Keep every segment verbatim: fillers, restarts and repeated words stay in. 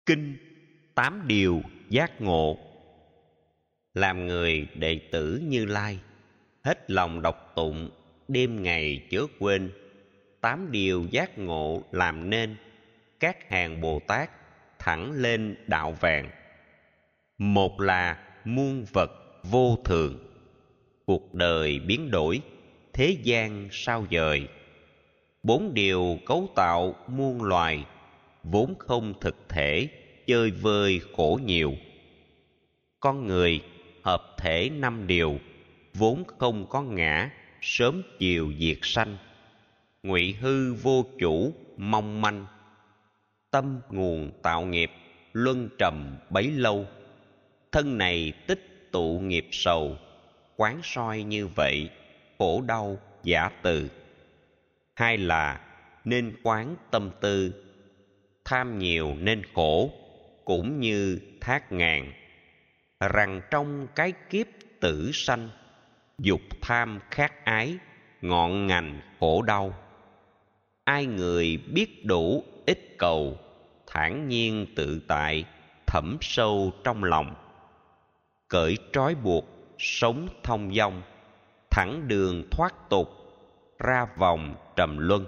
Kinh Tám Điều Giác Ngộ. Làm người đệ tử Như Lai, hết lòng đọc tụng, đêm ngày chớ quên. Tám điều giác ngộ làm nên, các hàng Bồ Tát thẳng lên đạo vàng. Một là muôn vật vô thường, cuộc đời biến đổi, thế gian sao dời. Bốn điều cấu tạo muôn loài, vốn không thực thể, chơi vơi khổ nhiều. Con người hợp thể năm điều, vốn không có ngã, sớm chiều diệt sanh. Ngụy hư vô chủ, mong manh, tâm nguồn tạo nghiệp, luân trầm bấy lâu. Thân này tích tụ nghiệp sầu, quán soi như vậy, khổ đau giả từ. Hai là nên quán tâm tư, tham nhiều nên khổ, cũng như thác ngàn. Rằng trong cái kiếp tử sanh, dục tham khát ái, ngọn ngành khổ đau. Ai người biết đủ ít cầu, thản nhiên tự tại, thẩm sâu trong lòng. Cởi trói buộc, sống thông dong, thẳng đường thoát tục, ra vòng trầm luân.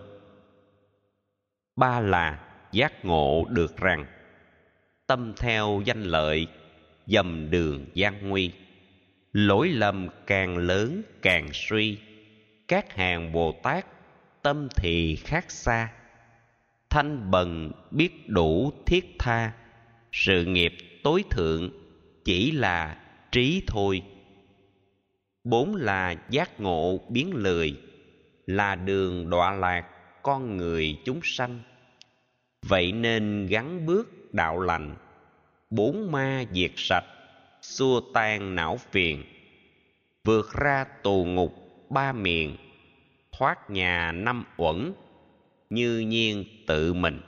Ba là giác ngộ được rằng, tâm theo danh lợi, dầm đường gian nguy. Lỗi lầm càng lớn càng suy, các hàng Bồ Tát tâm thì khác xa. Thanh bần biết đủ thiết tha, sự nghiệp tối thượng chỉ là trí thôi. Bốn là giác ngộ biến lười, là đường đọa lạc con người chúng sanh. Vậy nên gắng bước đạo lành, bốn ma diệt sạch, xua tan não phiền. Vượt ra tù ngục ba miền, thoát nhà năm uẩn, như nhiên tự mình.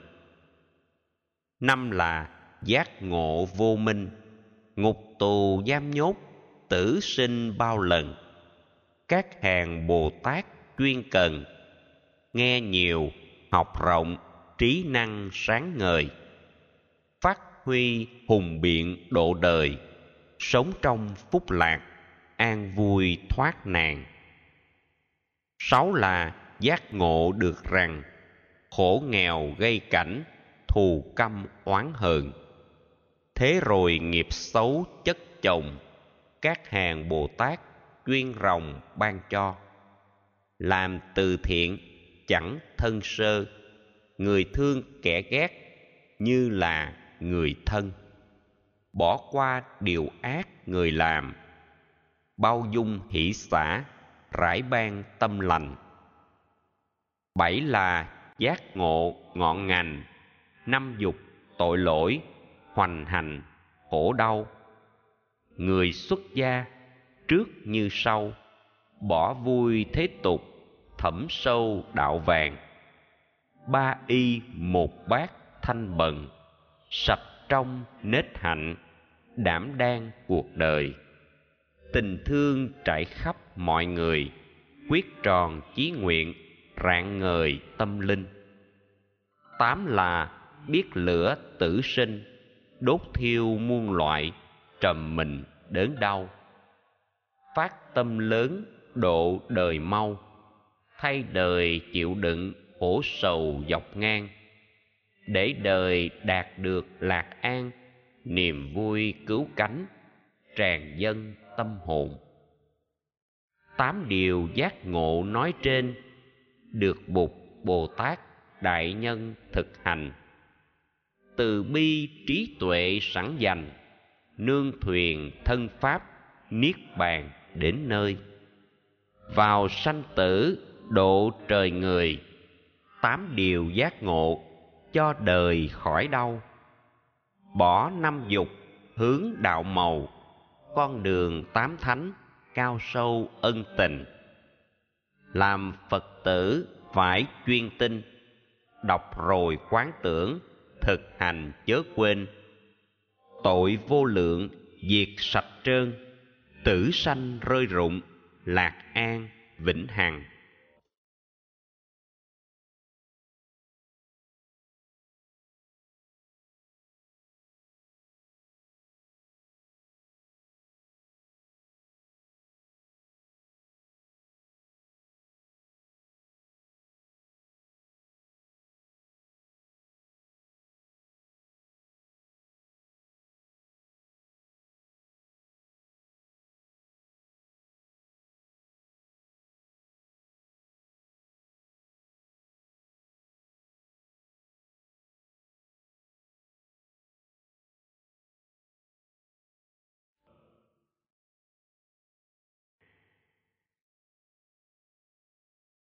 Năm là giác ngộ vô minh, ngục tù giam nhốt, tử sinh bao lần. Các hàng Bồ Tát chuyên cần, nghe nhiều, học rộng, trí năng sáng ngời. Phát huy hùng biện độ đời, sống trong phúc lạc, an vui thoát nạn. Sáu là giác ngộ được rằng, khổ nghèo gây cảnh, thù căm oán hờn. Thế rồi nghiệp xấu chất chồng, các hàng Bồ Tát chuyên ròng ban cho. Làm từ thiện chẳng thân sơ, người thương kẻ ghét như là người thân. Bỏ qua điều ác người làm, bao dung hỷ xả, rải ban tâm lành. Bảy là giác ngộ ngọn ngành, năm dục tội lỗi, hoành hành khổ đau. Người xuất gia trước như sau, bỏ vui thế tục, thẩm sâu đạo vàng. Ba y một bát thanh bần, sạch trong nết hạnh, đảm đang cuộc đời. Tình thương trải khắp mọi người, quyết tròn chí nguyện, rạng ngời tâm linh. Tám là biết lửa tử sinh, đốt thiêu muôn loại, trầm mình đớn đau. Phát tâm lớn độ đời mau, thay đời chịu đựng khổ sầu dọc ngang. Để đời đạt được lạc an, niềm vui cứu cánh, tràn dâng tâm hồn. Tám điều giác ngộ nói trên, được Bụt Bồ Tát đại nhân thực hành. Từ bi trí tuệ sẵn dành, nương thuyền thân pháp, niết bàn đến nơi. Vào sanh tử độ trời người, tám điều giác ngộ cho đời khỏi đau. Bỏ năm dục hướng đạo màu, con đường tám thánh cao sâu ân tình. Làm Phật tử phải chuyên tinh, đọc rồi quán tưởng, thực hành chớ quên. Tội vô lượng diệt sạch trơn, tử sanh rơi rụng, lạc an vĩnh hằng.